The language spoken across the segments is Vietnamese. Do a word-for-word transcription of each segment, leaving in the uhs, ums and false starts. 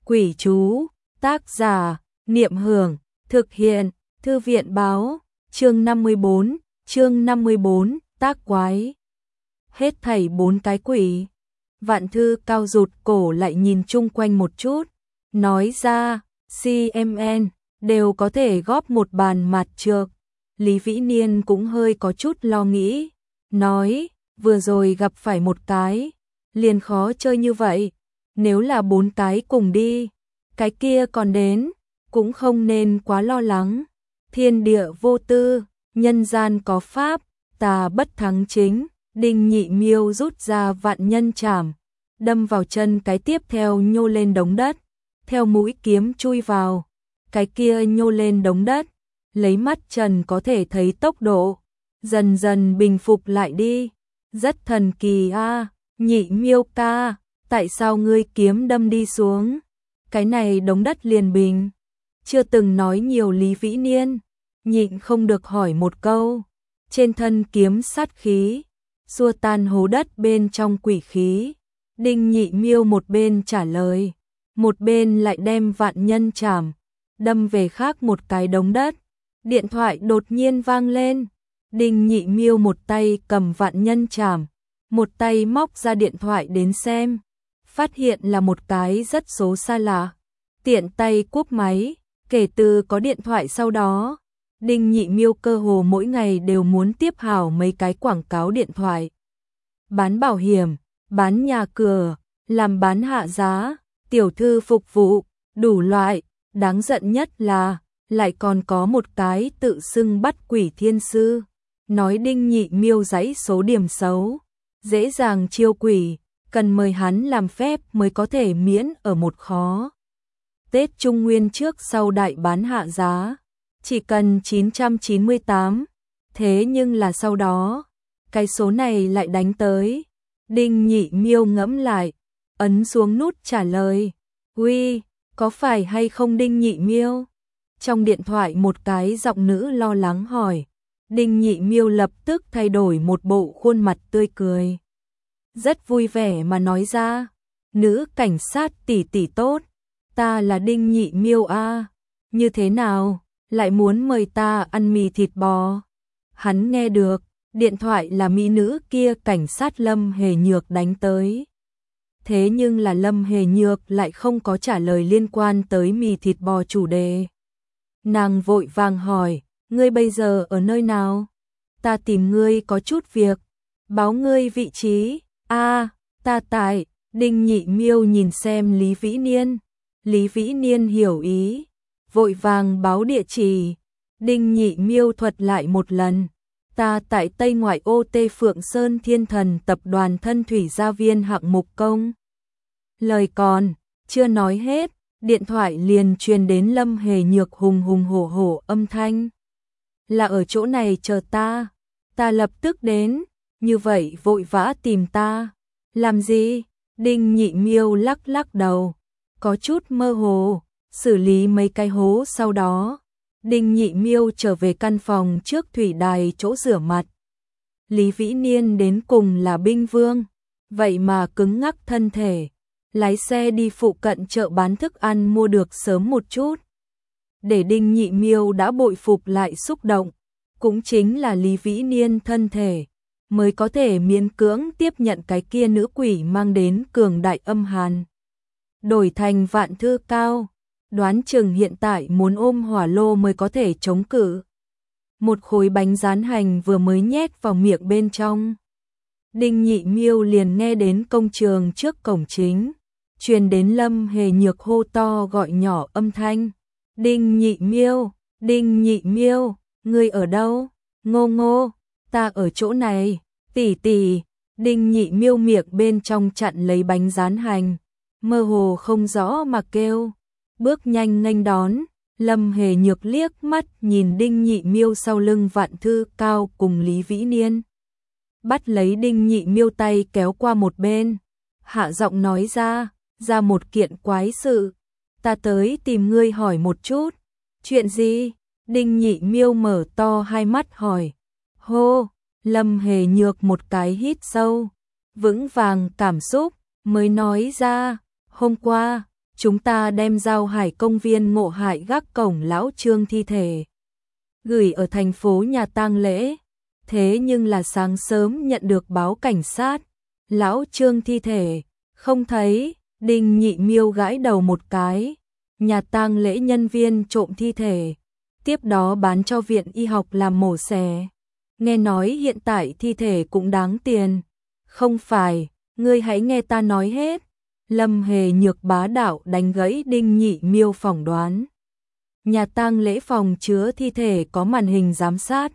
Quỷ chú, tác giả, Niệm Hưởng, thực hiện, Thư viện báo, chương năm mươi bốn, chương năm mươi bốn, tác quái. Hết thảy bốn cái quỷ. Vạn Thư Cao rụt cổ lại nhìn chung quanh một chút, nói ra, xê em en, đều có thể góp một bàn mặt trược. Lý Vĩ Niên cũng hơi có chút lo nghĩ, nói, vừa rồi gặp phải một cái, liền khó chơi như vậy, nếu là bốn cái cùng đi, cái kia còn đến, cũng không nên quá lo lắng. Thiên địa vô tư, nhân gian có pháp, tà bất thắng chính. Đinh Nhị Miêu rút ra vạn nhân trảm, đâm vào chân cái tiếp theo nhô lên đống đất, theo mũi kiếm chui vào, cái kia nhô lên đống đất, lấy mắt trần có thể thấy tốc độ, dần dần bình phục lại đi, rất thần kỳ a. À, Nhị Miêu ca, tại sao ngươi kiếm đâm đi xuống, cái này đống đất liền bình. Chưa từng nói nhiều Lý Vĩ Niên, nhịn không được hỏi một câu, trên thân kiếm sát khí, xua tan hố đất bên trong quỷ khí. Đinh Nhị Miêu một bên trả lời, một bên lại đem vạn nhân trảm, đâm về khác một cái đống đất. Điện thoại đột nhiên vang lên, Đinh Nhị Miêu một tay cầm vạn nhân trảm, một tay móc ra điện thoại đến xem, phát hiện là một cái rất số xa lạ, tiện tay cúp máy. Kể từ có điện thoại sau đó, Đinh Nhị Miêu cơ hồ mỗi ngày đều muốn tiếp hảo mấy cái quảng cáo điện thoại. Bán bảo hiểm, bán nhà cửa, làm bán hạ giá, tiểu thư phục vụ, đủ loại, đáng giận nhất là, lại còn có một cái tự xưng bắt quỷ thiên sư, nói Đinh Nhị Miêu dãy số điểm xấu, dễ dàng chiêu quỷ, cần mời hắn làm phép mới có thể miễn ở một khó. Tết Trung Nguyên trước sau đại bán hạ giá, chỉ cần chín trăm chín mươi tám, thế nhưng là sau đó, cái số này lại đánh tới. Đinh Nhị Miêu ngẫm lại, ấn xuống nút trả lời, uy, có phải hay không Đinh Nhị Miêu? Trong điện thoại một cái giọng nữ lo lắng hỏi, Đinh Nhị Miêu lập tức thay đổi một bộ khuôn mặt tươi cười. Rất vui vẻ mà nói ra, nữ cảnh sát tỷ tỷ tốt, ta là Đinh Nhị Miêu a, như thế nào, lại muốn mời ta ăn mì thịt bò? Hắn nghe được, điện thoại là mỹ nữ kia cảnh sát Lâm Hề Nhược đánh tới. Thế nhưng là Lâm Hề Nhược lại không có trả lời liên quan tới mì thịt bò chủ đề. Nàng vội vàng hỏi, ngươi bây giờ ở nơi nào? Ta tìm ngươi có chút việc, báo ngươi vị trí. A, à, ta tại. Đinh Nhị Miêu nhìn xem Lý Vĩ Niên. Lý Vĩ Niên hiểu ý, vội vàng báo địa chỉ. Đinh Nhị Miêu thuật lại một lần, ta tại Tây Ngoại ô Tê Phượng Sơn Thiên Thần tập đoàn Thân Thủy Gia Viên hạng mục công. Lời còn chưa nói hết, điện thoại liền truyền đến Lâm Hề Nhược hùng hùng hổ hổ âm thanh. Là ở chỗ này chờ ta, ta lập tức đến, như vậy vội vã tìm ta. Làm gì? Đinh Nhị Miêu lắc lắc đầu, có chút mơ hồ, xử lý mấy cái hố sau đó. Đinh Nhị Miêu trở về căn phòng trước thủy đài chỗ rửa mặt. Lý Vĩ Niên đến cùng là binh vương, vậy mà cứng ngắc thân thể, lái xe đi phụ cận chợ bán thức ăn mua được sớm một chút. Để Đinh Nhị Miêu đã bội phục lại xúc động, cũng chính là Lý Vĩ Niên thân thể, mới có thể miễn cưỡng tiếp nhận cái kia nữ quỷ mang đến cường đại âm hàn. Đổi thành Vạn Thư Cao, đoán chừng hiện tại muốn ôm hỏa lô mới có thể chống cự. Một khối bánh rán hành vừa mới nhét vào miệng bên trong, Đinh Nhị Miêu liền nghe đến công trường trước cổng chính, truyền đến Lâm Hề Nhược hô to gọi nhỏ âm thanh. Đinh Nhị Miêu, Đinh Nhị Miêu, ngươi ở đâu? Ngô Ngô, ta ở chỗ này, tỷ tỷ. Đinh Nhị Miêu miệng bên trong chặn lấy bánh rán hành, mơ hồ không rõ mà kêu. Bước nhanh nghênh đón, Lâm Hề Nhược liếc mắt nhìn Đinh Nhị Miêu sau lưng Vạn Thư Cao cùng Lý Vĩ Niên. Bắt lấy Đinh Nhị Miêu tay kéo qua một bên, hạ giọng nói ra, ra một kiện quái sự, ta tới tìm ngươi hỏi một chút. Chuyện gì? Đinh Nhị Miêu mở to hai mắt hỏi. Hô, Lâm Hề Nhược một cái hít sâu, vững vàng cảm xúc, mới nói ra, hôm qua, chúng ta đem Giao Hải công viên Ngộ Hại gác cổng lão Trương thi thể gửi ở thành phố nhà tang lễ. Thế nhưng là sáng sớm nhận được báo cảnh sát, lão Trương thi thể không thấy. Đinh Nhị Miêu gãi đầu một cái, nhà tang lễ nhân viên trộm thi thể, tiếp đó bán cho viện y học làm mổ xẻ. Nghe nói hiện tại thi thể cũng đáng tiền. Không phải, ngươi hãy nghe ta nói hết. Lâm Hề Nhược bá đạo đánh gãy Đinh Nhị Miêu phỏng đoán. Nhà tang lễ phòng chứa thi thể có màn hình giám sát.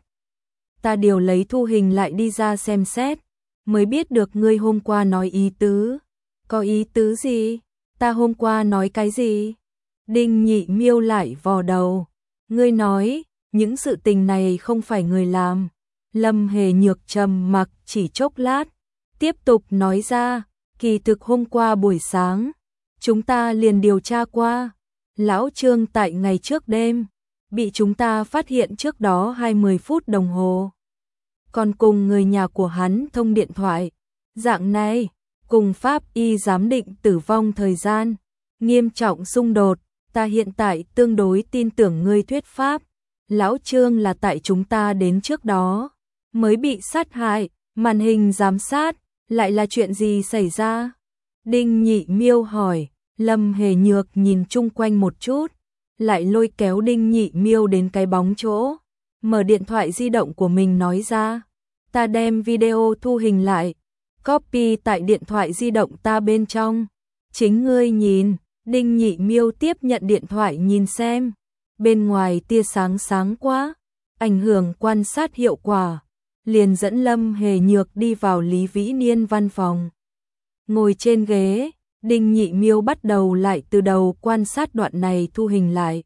Ta điều lấy thu hình lại đi ra xem xét, mới biết được ngươi hôm qua nói ý tứ. Có ý tứ gì? Ta hôm qua nói cái gì? Đinh Nhị Miêu lại vò đầu. Ngươi nói, những sự tình này không phải người làm. Lâm Hề Nhược trầm mặc chỉ chốc lát, tiếp tục nói ra, kỳ thực hôm qua buổi sáng, chúng ta liền điều tra qua. Lão Trương tại ngày trước đêm, bị chúng ta phát hiện trước đó hai mươi phút đồng hồ. Còn cùng người nhà của hắn thông điện thoại. Dạng này, cùng pháp y giám định tử vong thời gian, nghiêm trọng xung đột. Ta hiện tại tương đối tin tưởng ngươi thuyết pháp. Lão Trương là tại chúng ta đến trước đó mới bị sát hại. Màn hình giám sát lại là chuyện gì xảy ra? Đinh Nhị Miêu hỏi. Lâm Hề Nhược nhìn chung quanh một chút, lại lôi kéo Đinh Nhị Miêu đến cái bóng chỗ, mở điện thoại di động của mình nói ra. Ta đem video thu hình lại, copy tại điện thoại di động ta bên trong. Chính ngươi nhìn. Đinh Nhị Miêu tiếp nhận điện thoại nhìn xem. Bên ngoài tia sáng sáng quá, ảnh hưởng quan sát hiệu quả. Liền dẫn Lâm Hề Nhược đi vào Lý Vĩ Niên văn phòng. Ngồi trên ghế, Đinh Nhị Miêu bắt đầu lại từ đầu quan sát đoạn này thu hình lại.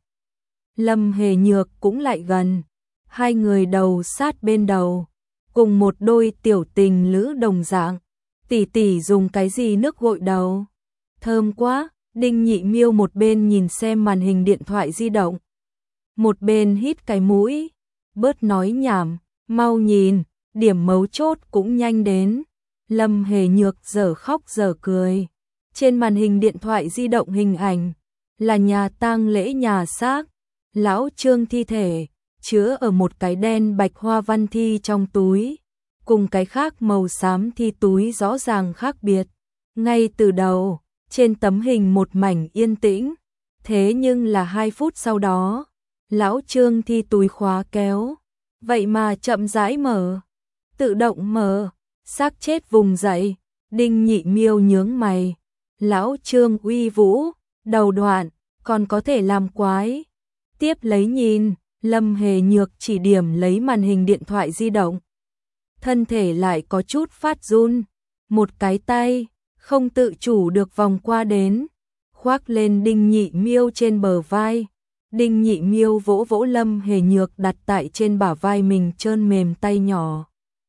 Lâm Hề Nhược cũng lại gần. Hai người đầu sát bên đầu, cùng một đôi tiểu tình lữ đồng dạng. Tỷ tỷ dùng cái gì nước gội đầu? Thơm quá. Đinh Nhị Miêu một bên nhìn xem màn hình điện thoại di động, một bên hít cái mũi. Bớt nói nhảm, mau nhìn, điểm mấu chốt cũng nhanh đến. Lâm Hề Nhược dở khóc dở cười. Trên màn hình điện thoại di động hình ảnh là nhà tang lễ nhà xác, lão Trương thi thể chứa ở một cái đen bạch hoa văn thi trong túi, cùng cái khác màu xám thi túi rõ ràng khác biệt. Ngay từ đầu, trên tấm hình một mảnh yên tĩnh, thế nhưng là hai phút sau đó, lão Trương thi túi khóa kéo, vậy mà chậm rãi mở, tự động mở, xác chết vùng dậy. Đinh Nhị Miêu nhướng mày, lão Trương uy vũ, đầu đoạn, còn có thể làm quái. Tiếp lấy nhìn, Lâm Hề Nhược chỉ điểm lấy màn hình điện thoại di động. Thân thể lại có chút phát run, một cái tay không tự chủ được vòng qua đến, khoác lên Đinh Nhị Miêu trên bờ vai. Đinh Nhị Miêu vỗ vỗ Lâm Hề Nhược đặt tại trên bả vai mình trơn mềm tay nhỏ.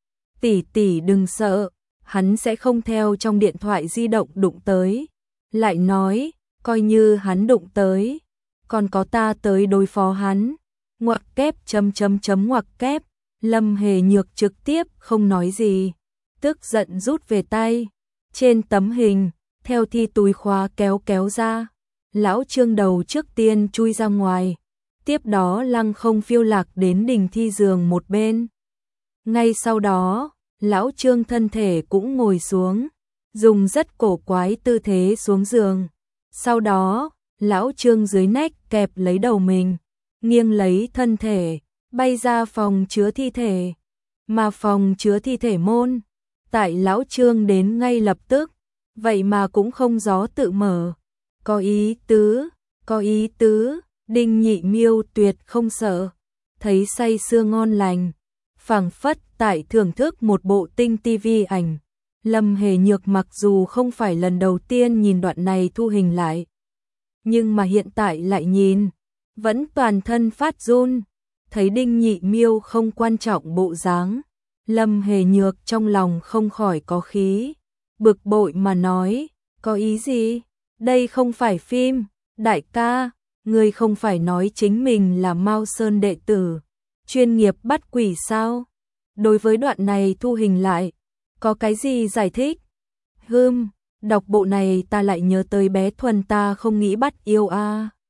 Tỷ tỷ đừng sợ, hắn sẽ không theo trong điện thoại di động đụng tới. Lại nói, coi như hắn đụng tới, còn có ta tới đối phó hắn. Ngoặc kép chấm chấm chấm ngoặc kép. Lâm Hề Nhược trực tiếp không nói gì, tức giận rút về tay. Trên tấm hình, theo thi túi khóa kéo kéo ra, lão Trương đầu trước tiên chui ra ngoài, tiếp đó lăng không phiêu lạc đến đỉnh thi giường một bên. Ngay sau đó, lão Trương thân thể cũng ngồi xuống, dùng rất cổ quái tư thế xuống giường. Sau đó, lão Trương dưới nách kẹp lấy đầu mình, nghiêng lấy thân thể, bay ra phòng chứa thi thể. Mà phòng chứa thi thể môn, tại lão Trương đến ngay lập tức, vậy mà cũng không gió tự mở. Có ý tứ, có ý tứ. Đinh Nhị Miêu tuyệt không sợ, thấy say sưa ngon lành, phảng phất tại thưởng thức một bộ tinh tivi ảnh. Lâm Hề Nhược mặc dù không phải lần đầu tiên nhìn đoạn này thu hình lại, nhưng mà hiện tại lại nhìn, vẫn toàn thân phát run. Thấy Đinh Nhị Miêu không quan trọng bộ dáng, Lâm Hề Nhược trong lòng không khỏi có khí, bực bội mà nói, có ý gì? Đây không phải phim, đại ca, ngươi không phải nói chính mình là Mao Sơn đệ tử, chuyên nghiệp bắt quỷ sao? Đối với đoạn này thu hình lại, có cái gì giải thích? Hừm, Đọc bộ này ta lại nhớ tới bé Thuần, ta không nghĩ bắt yêu a.